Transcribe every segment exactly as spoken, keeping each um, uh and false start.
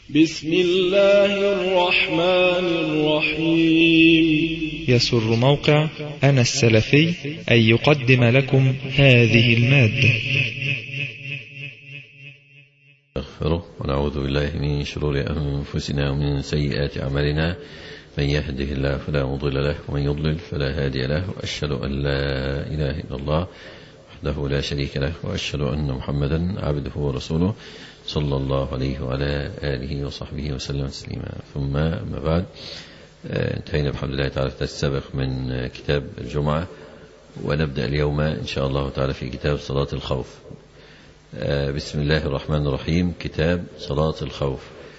بسم الله الرحمن الرحيم. يسر موقع أنا السلفي أن يقدم لكم هذه المادة. نستغفره ونعوذ بالله من شرور أنفسنا ومن سيئات أعمالنا، من يهده الله فلا مضل له ومن يضلل فلا هادي له، وأشهد أن لا إله إلا الله وحده لا شريك له، وأشهد أن محمدا عبده ورسوله صلى الله عليه وعلى آله وصحبه وسلم تسليما. ثم ما بعد، انتهينا بحمد الله تعالى في السابق من كتاب الجمعة، ونبدأ اليوم إن شاء الله تعالى في كتاب صلاة الخوف. بسم الله الرحمن الرحيم. كتاب صلاة الخوف.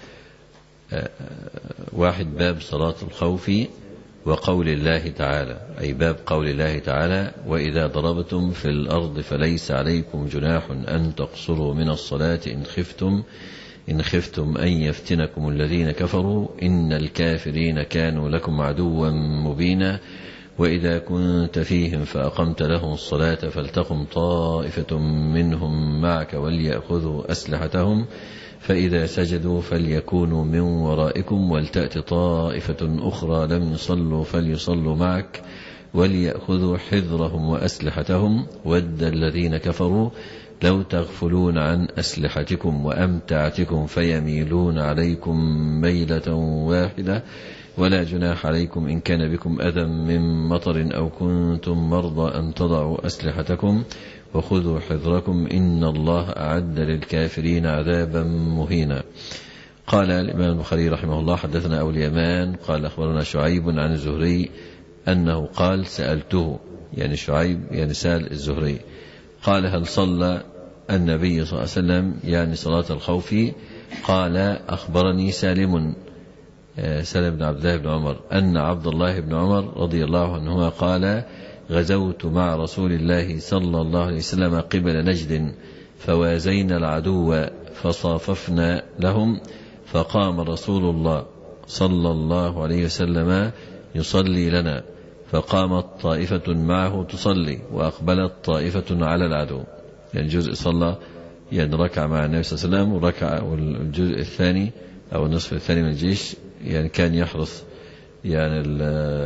واحد، باب صلاة الخوف وقول الله تعالى، أي باب قول الله تعالى: وإذا ضربتم في الأرض فليس عليكم جناح أن تقصروا من الصلاة إن خفتم إن خفتم أن يفتنكم الذين كفروا إن الكافرين كانوا لكم عدوا مبينا. وإذا كنت فيهم فأقمت لهم الصلاة فلتقم طائفة منهم معك وليأخذوا أسلحتهم فإذا سجدوا فليكونوا من ورائكم ولتأت طائفة أخرى لم يصلوا فليصلوا معك وليأخذوا حذرهم وأسلحتهم ود الذين كفروا لو تغفلون عن أسلحتكم وأمتعتكم فيميلون عليكم ميلة واحدة ولا جناح عليكم إن كان بكم أذى من مطر أو كنتم مرضى أن تضعوا أسلحتكم وخذوا حذركم إن الله أعد للكافرين عذابا مهينا. قال الإمام البخاري رحمه الله: حدثنا أبو اليمان قال أخبرنا شعيب عن الزهري أنه قال: سألته، يعني شعيب يعني سأل الزهري، قال: هل صلى النبي صلى الله عليه وسلم يعني صلاة الخوف؟ قال: أخبرني سالم سالم بن عبد الله بن عمر أن عبد الله بن عمر رضي الله عنهما قال: غزوت مع رسول الله صلى الله عليه وسلم قبل نجد فوازينا العدو فصاففنا لهم فقام رسول الله صلى الله عليه وسلم يصلي لنا فقامت طائفة معه تصلي وأقبلت طائفة على العدو. يعني جزء صلى يعني ركع مع النبي صلى الله عليه وسلم وركع، والجزء الثاني أو النصف الثاني من الجيش يعني كان يحرص يعني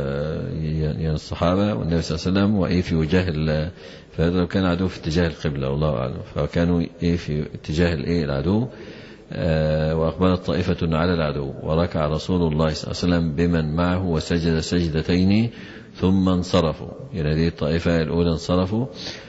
يعني الصحابة والنبي صلى الله عليه وسلم وإيه في وجاه، فهذا كان عدو في اتجاه القبلة والله أعلم، فكانوا إيه في اتجاه الإيه العدو. آه وأقبلت طائفة على العدو وركع رسول الله صلى الله عليه وسلم بمن معه وسجد سجدتين ثم انصرفوا. يعني هذه الطائفة الأولى انصرفوا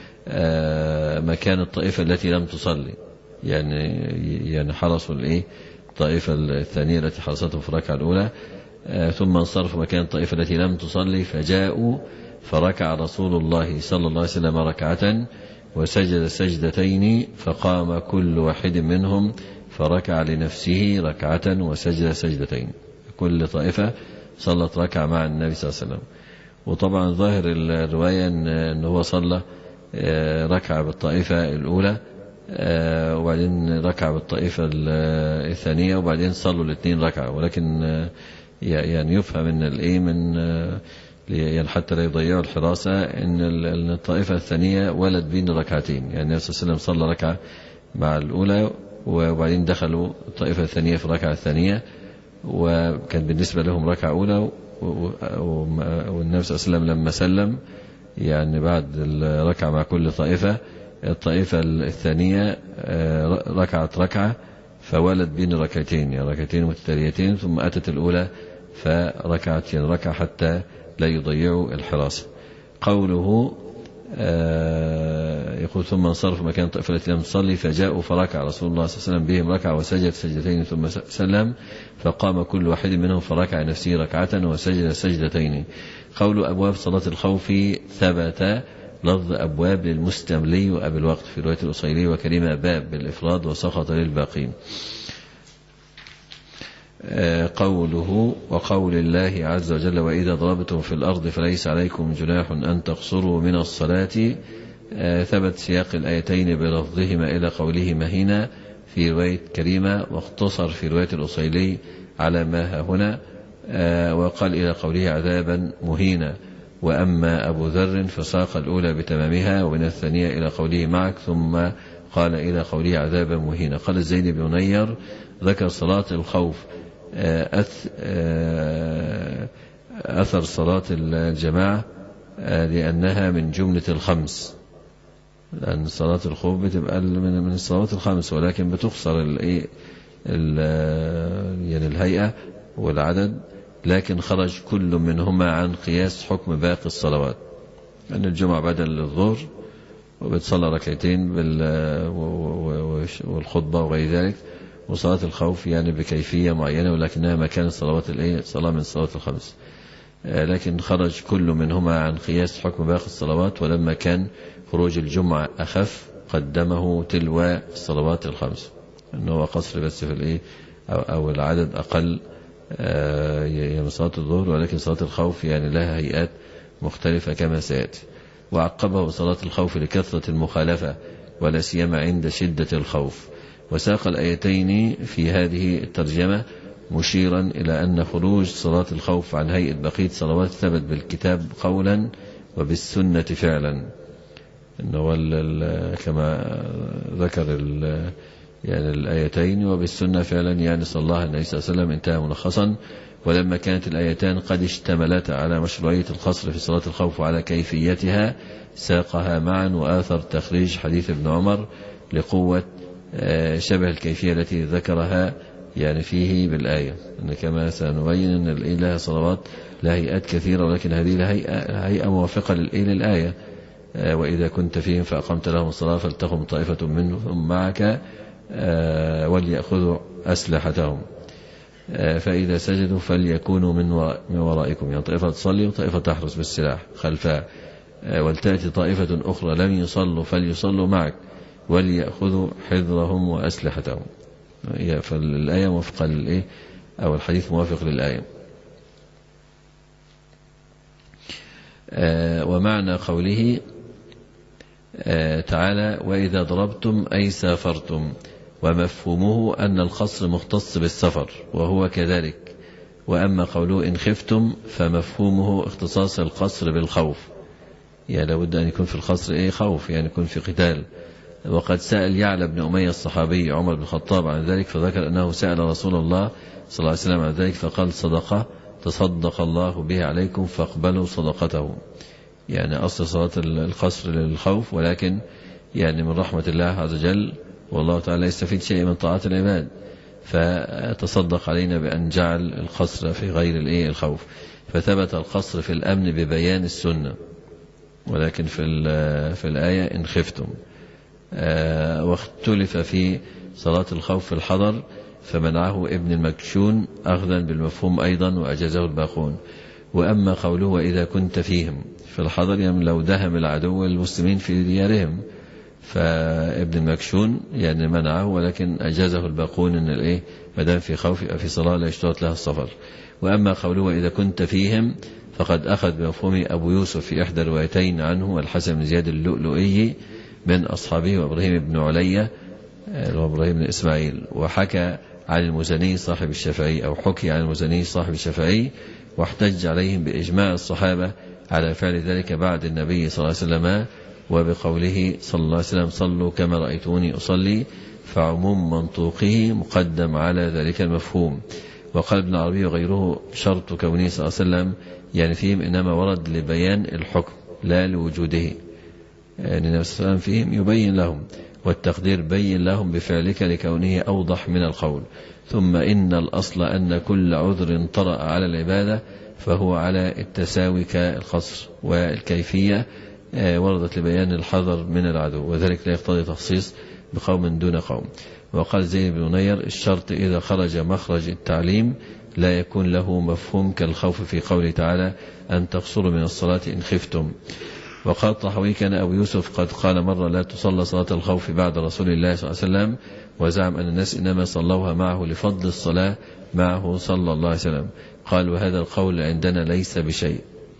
آه مكان الطائفة التي لم تصلي، يعني يعني حرصوا الإيه الطائفة الثانية التي حرصتهم في الركعة الأولى، آه ثم انصرفوا مكان الطائفة التي لم تصلي فجاءوا فركع رسول الله صلى الله عليه وسلم ركعة وسجد سجدتين فقام كل واحد منهم فركع لنفسه ركعة وسجد سجدتين. كل طائفة صلت ركعة مع النبي صلى الله عليه وسلم. وطبعا ظاهر الرواية أنه هو صلى آه ركعة بالطائفة الأولى آه وبعدين ركع بالطائفة الثانية وبعدين صلوا الاثنين ركعة، ولكن آه يعني يفهم من الايه من يعني حتى لا يضيعوا الحراسة ان الطائفة الثانية ولد بين ركعتين، يعني النبي صلى الله عليه وسلم صلى ركعة مع الأولى وبعدين دخلوا الطائفة الثانية في الركعة الثانية، وكان بالنسبة لهم ركعة أولى، والنبي صلى الله عليه وسلم لما سلم يعني بعد الركعة مع كل طائفة الطائفة الثانية ركعت ركعة فولد بين ركعتين يعني ركعتين متتاليتين، ثم أتت الأولى فركعت يعني ركعة حتى لا يضيعوا الحراسة. قوله آه يقول: ثم انصرف مكان الطائفة التي لم تصلي فجاءوا فركع رسول الله صلى الله عليه وسلم بهم ركعة وسجد سجدتين ثم سلم فقام كل واحد منهم فركع نفسه ركعة وسجد سجدتين. قول أبواب صلاة الخوف ثبت لفظ أبواب للمستملي وأبي الوقت في رواية الأصيلي وكلمة باب بالإفراد وسقط للباقين. قوله وقول الله عز وجل: وإذا ضربتم في الأرض فليس عليكم جناح أن تقصروا من الصلاة، ثبت سياق الآيتين بلفظهما إلى قوله مهينا في رواية كريمة، واختصر في رواية الأصيلي على ما هنا، وقال إلى قوله عذابا مهينا. وأما أبو ذر فساق الأولى بتمامها ومن الثانية إلى قوله معك ثم قال إلى قوله عذابا مهينا. قال الزيد بن نير: ذكر صلاة الخوف أثر صلاة الجماعة لأنها من جملة الخمس، لأن صلاة الخوف بتبقى من الصلوات الخمس، ولكن بتخسر الإيه يعني الهيئة والعدد، لكن خرج كل منهما عن قياس حكم باقي الصلوات. أن الجمعة بدل الظهر وبتصلى ركعتين والخطبة وغير ذلك، وصلاة الخوف يعني بكيفية معينة ولكنها مكان الصلوات الإيه صلاة من الصلوات الخمس، لكن خرج كل منهما عن قياس حكم باقي الصلوات، ولما كان خروج الجمعة أخف قدمه تلو الصلوات الخمس، أنه قصر بس في الإيه أو العدد أقل يعني صلاة الظهر، ولكن صلاة الخوف يعني لها هيئات مختلفة كما سيأتي. وعقبه صلاة الخوف لكثرة المخالفة ولا سيما عند شدة الخوف. وساق الآيتين في هذه الترجمة مشيرا إلى أن خروج صلاة الخوف عن هيئة بقية صلوات ثبت بالكتاب قولا وبالسنة فعلا، إنه كما ذكر يعني الآيتين وبالسنة فعلا، يعني صلى الله عليه وسلم انتهى ملخصا. ولما كانت الآيتان قد اشتملتا على مشروعية القصر في صلاة الخوف وعلى كيفيتها ساقها معا، وآثر تخريج حديث ابن عمر لقوة شبه الكيفية التي ذكرها يعني فيه بالآية، أن كما سنبين أن الإيه لها صلوات لها هيئات كثيرة، ولكن هذه لها هيئة موافقة للآية. وإذا كنت فيهم فأقمت لهم الصلاة فلتقم طائفة منهم معك وليأخذوا أسلحتهم فإذا سجدوا فليكونوا من ورائكم، يعني طائفة تصلي وطائفة تحرس بالسلاح خلفها، ولتأتي طائفة أخرى لم يصلوا فليصلوا معك وليأخذوا حذرهم وأسلحتهم. فالآية موافقة للإيه أو الحديث موافق للآية. ومعنى قوله تعالى وإذا ضربتم أي سافرتم، ومفهومه أن القصر مختص بالسفر وهو كذلك. وأما قوله إن خفتم فمفهومه اختصاص القصر بالخوف، يعني لابد أن يكون في القصر إيه خوف، يعني يكون في قتال. وقد سأل يعلى بن أمية الصحابي عمر بن الخطاب عن ذلك، فذكر أنه سأل رسول الله صلى الله عليه وسلم عن ذلك فقال صدقة تصدق الله به عليكم فاقبلوا صدقته. يعني أصل صلاة القصر للخوف، ولكن يعني من رحمة الله عز وجل والله تعالى يستفيد شيء من طاعة العباد، فتصدق علينا بأن جعل القصر في غير الإيه الخوف. فثبت القصر في الأمن ببيان السنة، ولكن في في الآية إن خفتم. واختلف في صلاة الخوف في الحضر، فمنعه ابن المكشون أخذا بالمفهوم أيضا وأجازه الباقون. وأما قوله وإذا كنت فيهم في الحضر، يعني لو دهم العدو المسلمين في ديارهم، فابن المكشون يعني منعه، ولكن أجازه الباقون أن الإيه مدام في خوف في صلاة لا يشترط لها السفر. وأما قوله وإذا كنت فيهم فقد أخذ بمفهوم أبو يوسف في إحدى الروايتين عنه والحسن بن زياد اللؤلؤي من أصحابه وإبراهيم بن علية وإبراهيم بن إسماعيل. وحكى عن المزني صاحب الشافعي أو حكي عن المزني صاحب الشافعي، واحتج عليهم بإجماع الصحابة على فعل ذلك بعد النبي صلى الله عليه وسلم، وبقوله صلى الله عليه وسلم صلوا كما رأيتوني أصلي، فعموم منطوقه مقدم على ذلك المفهوم. وقال ابن عربي وغيره شرط كونه صلى الله عليه وسلم يعني فيهم إنما ورد لبيان الحكم لا لوجوده، يعني النبي صلى الله عليه وسلم فيهم يبين لهم، والتقدير بين لهم بفعلك لكونه أوضح من القول. ثم إن الأصل أن كل عذر طرأ على العبادة فهو على التساوي كالقصر، والكيفية وردت لبيان الحذر من العدو، وذلك لا يقتضي تخصيص بقوم دون قوم. وقال زيد بن نير الشرط إذا خرج مخرج التعليم لا يكون له مفهوم كالخوف في قوله تعالى أن تقصروا من الصلاة إن خفتم. وقال طحوي كان أبو يوسف قد قال مرة لا تصلى صلاة الخوف بعد رسول الله صلى الله عليه وسلم، وزعم أن الناس إنما صلوها معه لفضل الصلاة معه صلى الله عليه وسلم. قال وهذا القول عندنا ليس بشيء،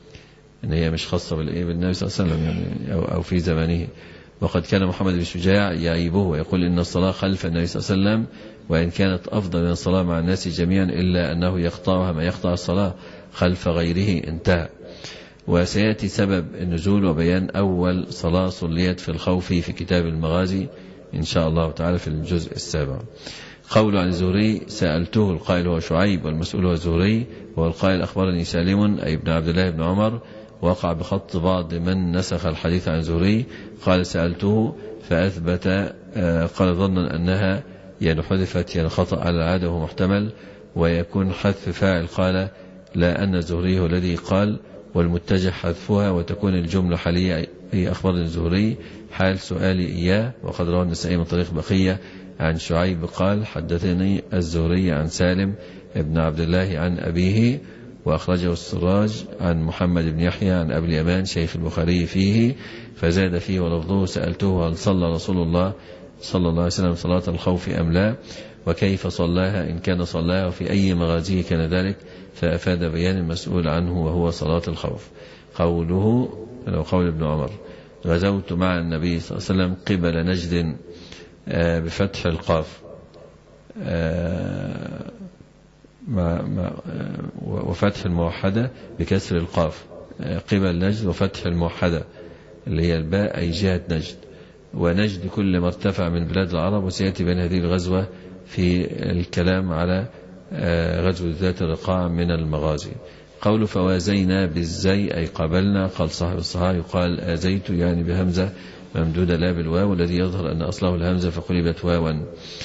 إن هي مش خاصة بالنبي صلى الله عليه وسلم يعني أو, أو في زمانه. وقد كان محمد بن شجاع يعيبه ويقول إن الصلاة خلف النبي صلى الله عليه وسلم وإن كانت أفضل من الصلاة مع الناس جميعا إلا أنه يقطعها ما يقطع الصلاة خلف غيره. انتهى. وسيأتي سبب النزول وبيان أول صلاة صليت في الخوف في كتاب المغازي إن شاء الله تعالى في الجزء السابع. قول عن الزهري سألته، القائل هو شعيب والمسؤول هو الزهري، والقائل أخبرني سالم أي ابن عبد الله بن عمر، وقع بخط بعض من نسخ الحديث عن الزهري. قال سألته فأثبت، قال ظنا أنها يعني حذفت يعني خطأ على العادة وهو محتمل، ويكون حذف فاعل قال لا أن الزهري هو الذي قال، والمتجه حذفها وتكون الجملة حالية أي أخبرني الزهري حال سؤالي إياه. وقد روى النسائي من طريق بقية عن شعيب قال حدثني الزهري عن سالم ابن عبد الله عن أبيه، وأخرجه السراج عن محمد بن يحيى عن أبي اليمان شيخ البخاري فيه، فزاد فيه ولفظه سألته هل صلى رسول الله صلى الله عليه وسلم صلاة الخوف أم لا، وكيف صلاها إن كان صلاها، وفي أي مغازيه كان ذلك، فأفاد بيان المسؤول عنه وهو صلاة الخوف. قوله قول ابن عمر غزوت مع النبي صلى الله عليه وسلم قبل نجد بفتح القاف وفتح الموحدة بكسر القاف، قبل نجد وفتح الموحدة اللي هي الباء أي جهة نجد، ونجد كل ما ارتفع من بلاد العرب. وسيأتي بين هذه الغزوة في الكلام على غزوة ذات الرقاع من المغازي. قول فوازينا بالزي أي قابلنا، قال صاحب الصحاح يقال آزيت يعني بهمزة ممدودة لا بالواو، الذي يظهر أن أصله الهمزة فقلبت واوا.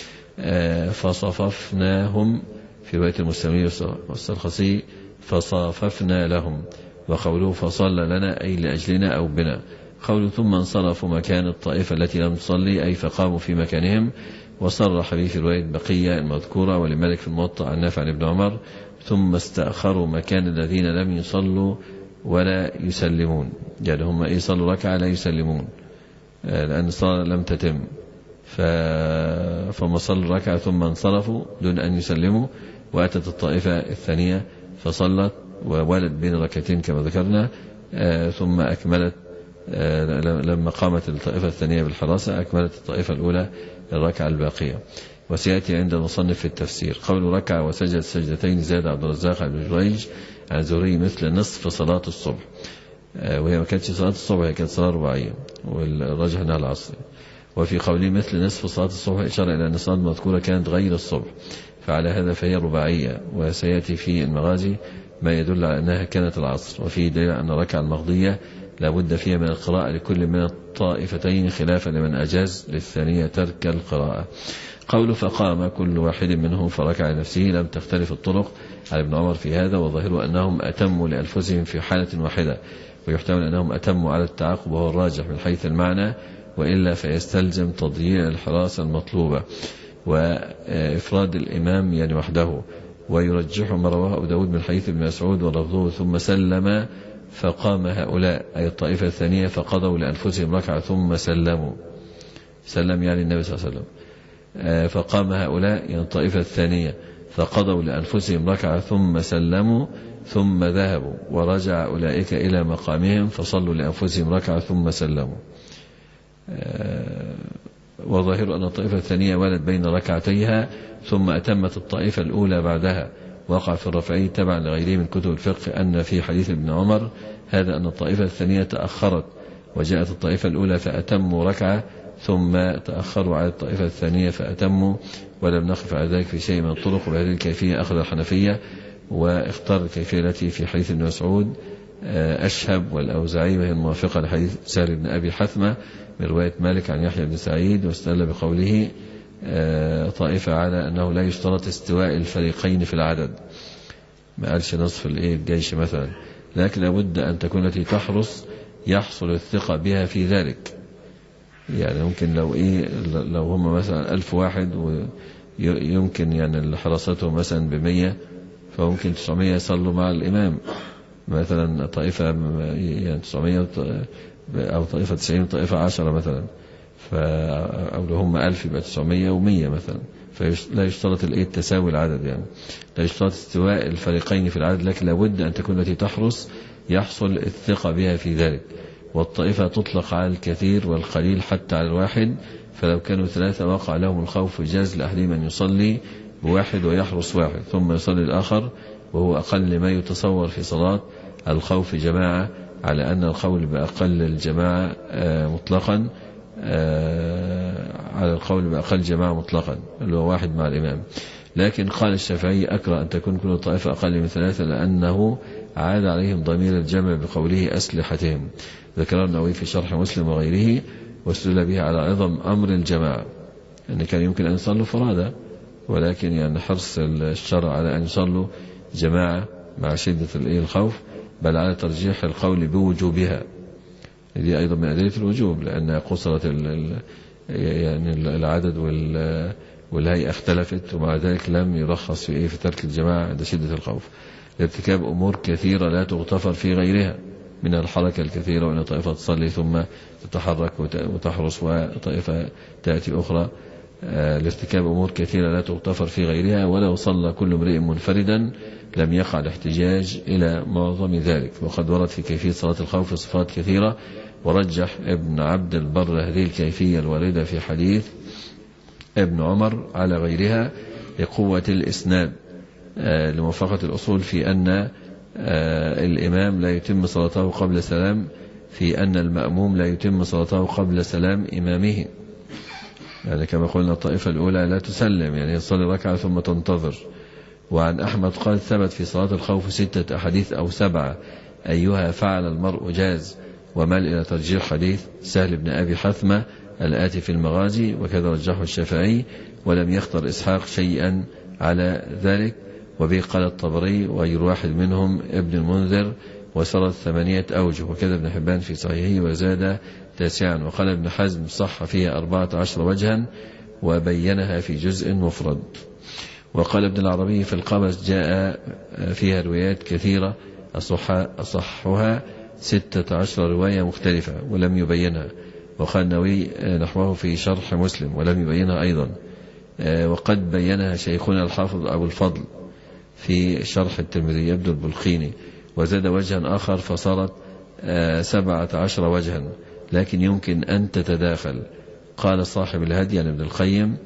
فصففناهم في رواية المسلمي والسرخسي فصاففنا لهم. وقوله فصلى لنا أي لأجلنا أو بنا. قوله ثم انصرفوا مكان الطائفة التي لم تصلي أي فقاموا في مكانهم. وصرح به في رواية بقية المذكورة ولملك في الموطأ عن نافع عن ابن عمر ثم استأخروا مكان الذين لم يصلوا ولا يسلمون، يعني هم إيه صلوا ركعة لا يسلمون لأن الصلاة لم تتم، فما صلوا ركعة ثم انصرفوا دون أن يسلموا. وأتت الطائفة الثانية فصلت وولد بين ركعتين كما ذكرنا، ثم أكملت لما قامت الطائفة الثانية بالحراسة أكملت الطائفة الأولى الركعة الباقية. وسيأتي عند المصنف في التفسير. قول ركعة وسجد سجدتين زاد عبد الرزاق بن جريج عن زهري مثل نصف صلاة الصبح، وهي ما كانتش صلاة الصبح، هي كانت صلاة رباعية والراجح أنها العصر. وفي قوله مثل نصف صلاة الصبح إشارة إلى أن الصلاة المذكورة كانت غير الصبح، فعلى هذا فهي رباعية. وسيأتي في المغازي ما يدل على أنها كانت العصر. وفي دليل أن ركعة المغضية لابد فيها من القراءة لكل من الطائفتين خلافا لمن أجاز للثانية ترك القراءة. قول فقام كل واحد منهم فركع لنفسه لم تختلف الطرق على ابن عمر في هذا، وظاهر أنهم أتموا لأنفسهم في حالة واحدة، ويحتمل أنهم أتموا على التعاقب وهو الراجح من حيث المعنى، وإلا فيستلزم تضييع الحراسة المطلوبة وإفراد الإمام يعني وحده. ويرجح ما رواه أبو داود من حديث ابن مسعود ولفظه ثم سلم فقام هؤلاء أي الطائفة الثانية فقضوا لأنفسهم ركعة ثم سلموا، سلم يعني النبي صلى الله عليه وسلم، فقام هؤلاء يعني الطائفة الثانية فقضوا لأنفسهم ركعة ثم سلموا ثم ذهبوا، ورجع أولئك إلى مقامهم فصلوا لأنفسهم ركعة ثم سلموا. وظاهر أن الطائفة الثانية ولد بين ركعتيها ثم أتمت الطائفة الأولى بعدها. وقع في الرافعي تبعا لغيره من كتب الفقه أن في حديث ابن عمر هذا أن الطائفة الثانية تأخرت وجاءت الطائفة الأولى فأتموا ركعة ثم تأخروا على الطائفة الثانية فأتموا، ولم نقف على ذلك في شيء من الطرق. وبهذه الكيفية أخذ الحنفية واختار الكيفية التي في حديث ابن مسعود أشهب والأوزاعي، وهي الموافقة لحديث سهل بن أبي حثمة من رواية مالك عن يحيى بن سعيد، واستدل بقوله طائفة على أنه لا يشترط استواء الفريقين في العدد، ما قالش نصف الجيش مثلا، لكن لابد أن تكون التي تحرس يحصل الثقة بها في ذلك. يعني ممكن لو إيه لو هم مثلا ألف واحد ويمكن يعني حراستهم مثلا بمية، فممكن تسعمية يصلوا مع الإمام مثلا، طائفة يعني تسعمية أو طائفة تسعين طائفة عشرة مثلا، أو لو هم ألف يبقى تسعمية ومية مثلا، فلا يشترط التساوي العدد، يعني لا يشترط استواء الفريقين في العدد، لكن لابد أن تكون التي تحرس يحصل الثقة بها في ذلك. والطائفة تطلق على الكثير والقليل حتى على الواحد، فلو كانوا ثلاثة وقع لهم الخوف جاز لأحدهم أن يصلي بواحد ويحرس واحد ثم يصلي الآخر، وهو أقل ما يتصور في صلاة الخوف جماعة، على أن القول بأقل الجماعة مطلقا على القول بأقل جماعة مطلقا اللي هو واحد مع الإمام. لكن قال الشافعي أكره أن تكون كل طائفة أقل من ثلاثة لأنه عاد عليهم ضمير الجمع بقوله أسلحتهم. ذكر النووي في شرح مسلم وغيره واستدل به على عظم أمر الجماعة، أن كان يمكن أن يصلوا فرادى، ولكن يعني حرص الشرع على أن يصلوا جماعة مع شدة الخوف، بل على ترجيح القول بوجوبها. دي أيضا من أدلة الوجوب، لأن قصرت يعني العدد والهيئة اختلفت، ومع ذلك لم يرخص في إيه في ترك الجماعة عند شدة الخوف لارتكاب أمور كثيرة لا تغتفر في غيرها، من الحركة الكثيرة، وأن طائفة تصلي ثم تتحرك وتحرس وطائفة تأتي أخرى، لارتكاب أمور كثيرة لا تغتفر في غيرها. ولو صلى كل امرئ منفردا لم يقع الاحتجاج إلى معظم ذلك. وقد ورد في كيفية صلاة الخوف صفات كثيرة، ورجح ابن عبد البر هذه الكيفية الواردة في حديث ابن عمر على غيرها لقوة الإسناد، لموافقة الأصول في أن الإمام لا يتم صلاته قبل سلام، في أن المأموم لا يتم صلاته قبل سلام إمامه، يعني كما قلنا الطائفة الأولى لا تسلم، يعني يصلي ركعة ثم تنتظر. وعن أحمد قال ثبت في صلاة الخوف ستة أحاديث أو سبعة أيها فعل المرء جاز، ومال إلى ترجيح حديث سهل بن أبي حثمة الآتي في المغازي، وكذا رجحه الشافعي، ولم يختر إسحاق شيئا على ذلك. وبه قال الطبري وغير واحد منهم ابن المنذر، وسرد ثمانية أوجه، وكذا ابن حبان في صحيحه وزاد تاسعا. وقال ابن حزم صح فيها أربعة عشر وجها وبينها في جزء مفرد. وقال ابن العربي في القبس جاء فيها روايات كثيرة أصحها ستة عشر رواية مختلفة ولم يبينها. وقال النووي نحوه في شرح مسلم ولم يبينها أيضا. وقد بينها شيخنا الحافظ أبو الفضل في شرح الترمذي يبدو البلخيني، وزاد وجها آخر فصارت سبعة عشر وجها، لكن يمكن أن تتداخل. قال صاحب الهدي يعني ابن القيم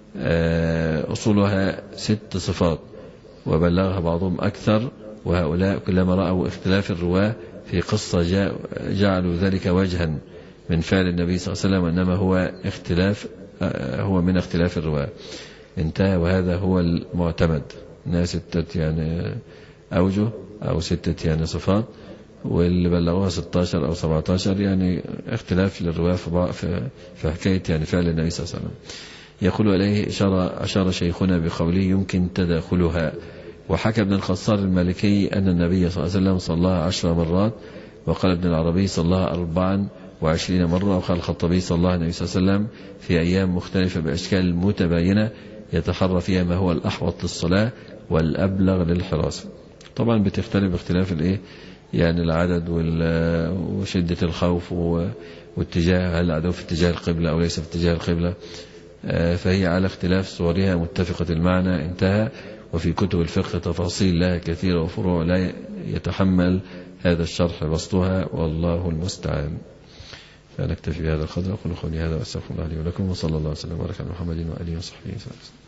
أصولها ست صفات، وبلغها بعضهم أكثر، وهؤلاء كلما رأوا اختلاف الرواة في قصة جعلوا ذلك وجها من فعل النبي صلى الله عليه وسلم، إنما هو اختلاف هو من اختلاف الرواة. انتهى، وهذا هو المعتمد، انها ستة يعني أوجه أو ستة يعني صفات، واللي بلغوها ستة عشر أو سبعة عشر يعني اختلاف للرواة في في حكاية يعني فعل النبي صلى الله عليه وسلم. يقول إليه إشارة أشار شيخنا بقوله يمكن تداخلها. وحكى ابن الخصار المالكي أن النبي صلى الله عليه وسلم صلاها عشر مرات، وقال ابن العربي صلاها أربعا وعشرين مرة، وقال الخطبي صلاها النبي صلى الله عليه وسلم في أيام مختلفة بأشكال متباينة يتحرى فيها ما هو الأحوط للصلاة والأبلغ للحراسة. طبعا بتختلف باختلاف الايه يعني العدد وشدة الخوف واتجاه، هل العدو في اتجاه القبلة أو ليس في اتجاه القبلة، فهي على اختلاف صورها متفقة المعنى. انتهى. وفي كتب الفقه تفاصيل لها كثيرة وفروع لا يتحمل هذا الشرح بسطها، والله المستعان. فنكتفي بهذا القدر. أقول قولي هذا وأستغفر الله لي ولكم، وصلى الله وسلم وبارك على محمد وآله وصحبه وسلم.